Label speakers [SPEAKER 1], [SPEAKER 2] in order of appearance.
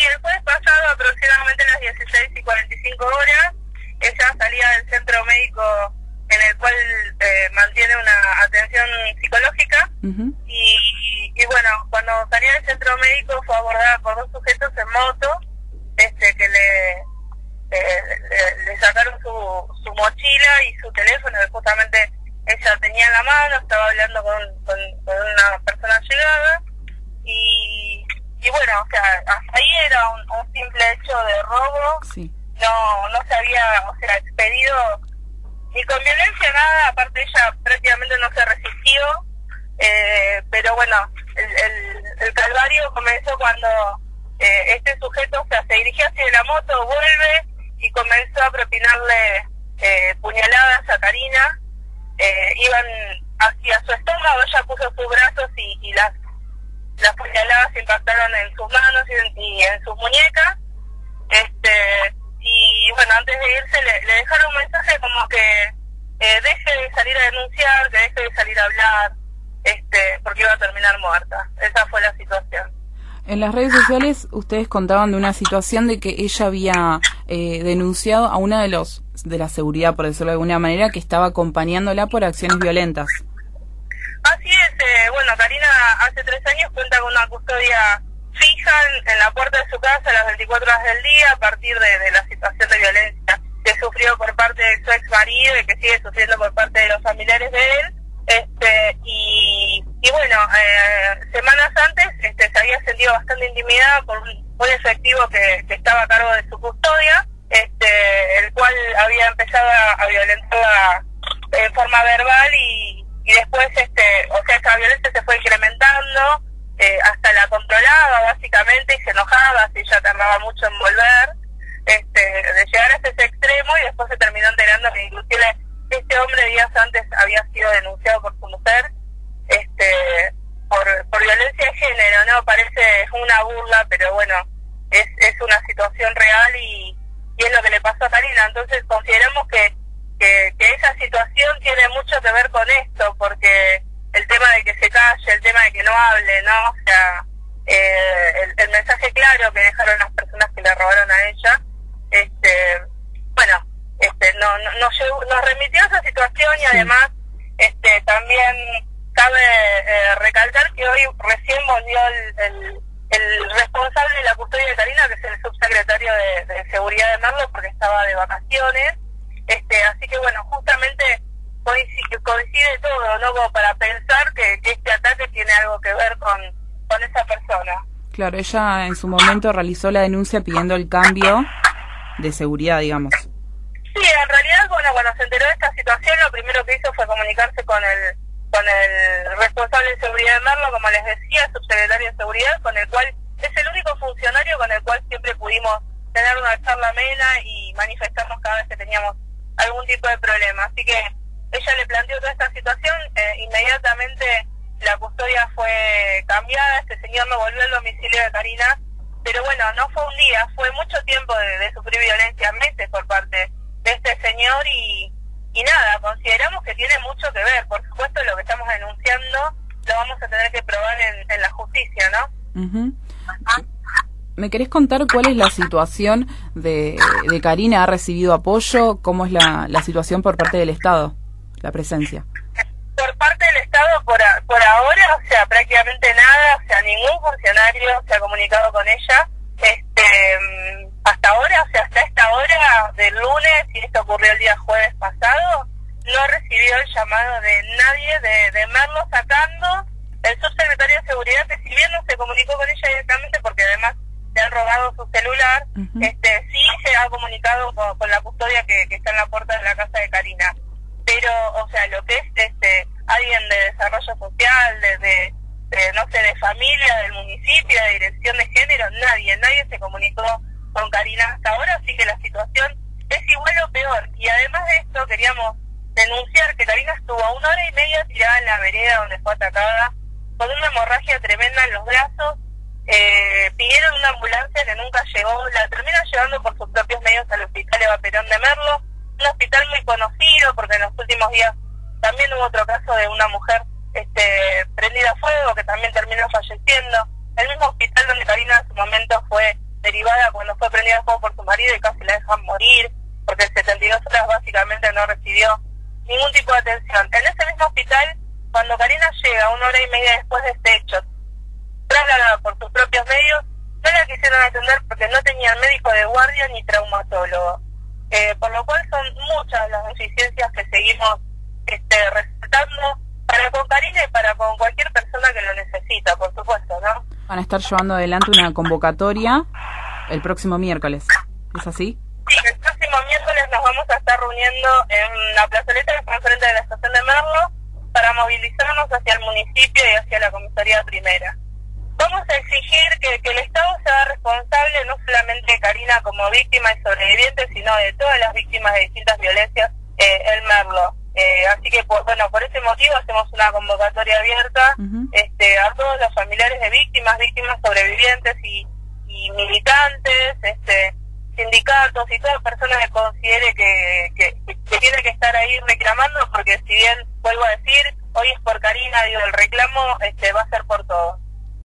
[SPEAKER 1] el jueves pasado, aproximadamente a las 16:45, ella salía del centro médico en el cual mantiene una atención psicológica. Y bueno, cuando salía del centro médico fue abordada por dos sujetos en moto, que le sacaron su mochila y su teléfono, que justamente ella tenía en la mano, estaba hablando con una persona llegada, y bueno, o sea, hasta ahí era un simple hecho de robo.
[SPEAKER 2] Sí.
[SPEAKER 1] No se había, o sea, expedido ni con violencia nada, aparte ella prácticamente no se resistió, pero bueno, el calvario comenzó cuando este sujeto, o sea, se dirigía hacia la moto, vuelve y comenzó a propinarle puñaladas a Karina. Iban hacia su estómago, ella puso sus brazos y las puñaladas impactaron en sus manos y en sus muñecas. Y bueno, antes de irse le dejaron un mensaje como que deje de salir a denunciar, que deje de salir a hablar, porque iba a terminar muerta. Esa fue la situación.
[SPEAKER 2] En las redes sociales ustedes contaban de una situación de que ella había denunciado a una de la seguridad, por decirlo de alguna manera, que estaba acompañándola por acciones violentas.
[SPEAKER 1] Así es, bueno, Karina hace 3 años cuenta con una custodia fija en la puerta de su casa a las 24 horas del día, a partir de la situación de violencia que sufrió por parte de su ex marido y que sigue sufriendo por parte de los familiares de él. Y bueno, semanas antes se había sentido bastante intimidada por un efectivo que estaba a cargo de su custodia, el cual había empezado a violentarla en forma verbal y después, o sea, esa violencia se fue incrementando, hasta la controlaba básicamente y se enojaba si ella tardaba mucho en volver, de llegar hasta ese extremo, y después se terminó enterando que inclusive este hombre días antes había sido denunciado por su mujer, por violencia de género, ¿no? Parece una burla, pero bueno, es una situación real y es lo que le pasó a Karina. Entonces consideramos que esa situación tiene mucho que ver con esto, porque el tema de que se calle, el tema de que no hable, ¿no? O sea, el mensaje claro que dejaron las personas que le robaron a ella, bueno, nos remitió a esa situación y además también cabe recalcar que hoy recién volvió el responsable de la custodia de Karina, que es el subsecretario de Seguridad de Merlo, porque estaba de vacaciones, así que bueno, justamente coincide todo, ¿no? Como para pensar que este ataque tiene algo que ver con esa persona.
[SPEAKER 2] Claro, ella en su momento realizó la denuncia pidiendo el cambio de seguridad, digamos.
[SPEAKER 1] Sí, en realidad, bueno, cuando se enteró de esta situación, lo primero que hizo fue comunicarse con el responsable de seguridad de Merlo, como les decía, subsecretario de seguridad, con el cual es el único funcionario con el cual siempre pudimos tener una charla amena y manifestarnos cada vez que teníamos algún tipo de problema. Así que ella le planteó toda esta situación, inmediatamente la custodia fue cambiada, este señor no volvió al domicilio de Karina, pero bueno, no fue un día, fue mucho tiempo de sufrir violencia, meses por parte de este señor y nada, consideramos que tiene mucho que ver. Por supuesto, lo que estamos denunciando lo vamos a tener que probar en la justicia, ¿no?
[SPEAKER 2] ¿Me querés contar cuál es la situación de Karina? ¿Ha recibido apoyo? ¿Cómo es la situación por parte del Estado, la presencia?
[SPEAKER 1] Por parte del Estado, por ahora, o sea, prácticamente nada, o sea, ningún funcionario se ha comunicado con ella. Hasta ahora, o sea, hasta esta hora del lunes, y esto ocurrió el día jueves pasado, no recibió el llamado de nadie de Merlo, sacando el subsecretario de Seguridad, que si bien no se comunicó con ella directamente, porque además le han robado su celular, sí se ha comunicado con la custodia que está en la puerta de la casa de Karina. Pero, o sea, lo que es alguien de desarrollo social, no sé, de familia, del municipio, de dirección de género, nadie se comunicó con Karina hasta ahora, así que la situación es igual o peor. Y además de esto, queríamos denunciar que Karina estuvo a 1 hora y media tirada en la vereda donde fue atacada, con una hemorragia tremenda en los brazos. Pidieron una ambulancia que nunca llegó, la terminan llevando por sus propios medios al hospital Eva Perón de Merlo, un hospital muy conocido porque en los últimos días también hubo otro caso de una mujer prendida a fuego que también terminó falleciendo, el mismo hospital donde Karina en su momento fue derivada cuando fue prendida a fuego por su marido y casi la dejan morir, porque en 72 horas básicamente no recibió ningún tipo de atención. En ese mismo hospital, cuando Karina llega 1 hora y media después de este hecho, trasladada por sus propios medios, no la quisieron atender porque no tenían médico de guardia ni traumatólogo. Por lo cual son muchas las deficiencias que seguimos resaltando para con Karina y para con cualquier persona que lo necesita, por supuesto, ¿no?
[SPEAKER 2] Van a estar llevando adelante una convocatoria el próximo miércoles, ¿es así?
[SPEAKER 1] Sí, el próximo miércoles nos vamos a estar reuniendo en la plazoleta que está enfrente de la estación de Merlo para movilizarnos hacia el municipio y hacia la comisaría primera. Vamos a exigir que el Estado se haga responsable no solamente de Karina como víctima y sobreviviente, sino de todas las víctimas de distintas violencias en Merlo. Así que, por ese motivo hacemos una convocatoria abierta a todos los familiares de víctimas sobrevivientes y militantes, sindicatos y toda persona que considere que tiene que estar ahí reclamando, porque si bien, vuelvo a decir, hoy es por Karina, digo, el reclamo va a ser por todos.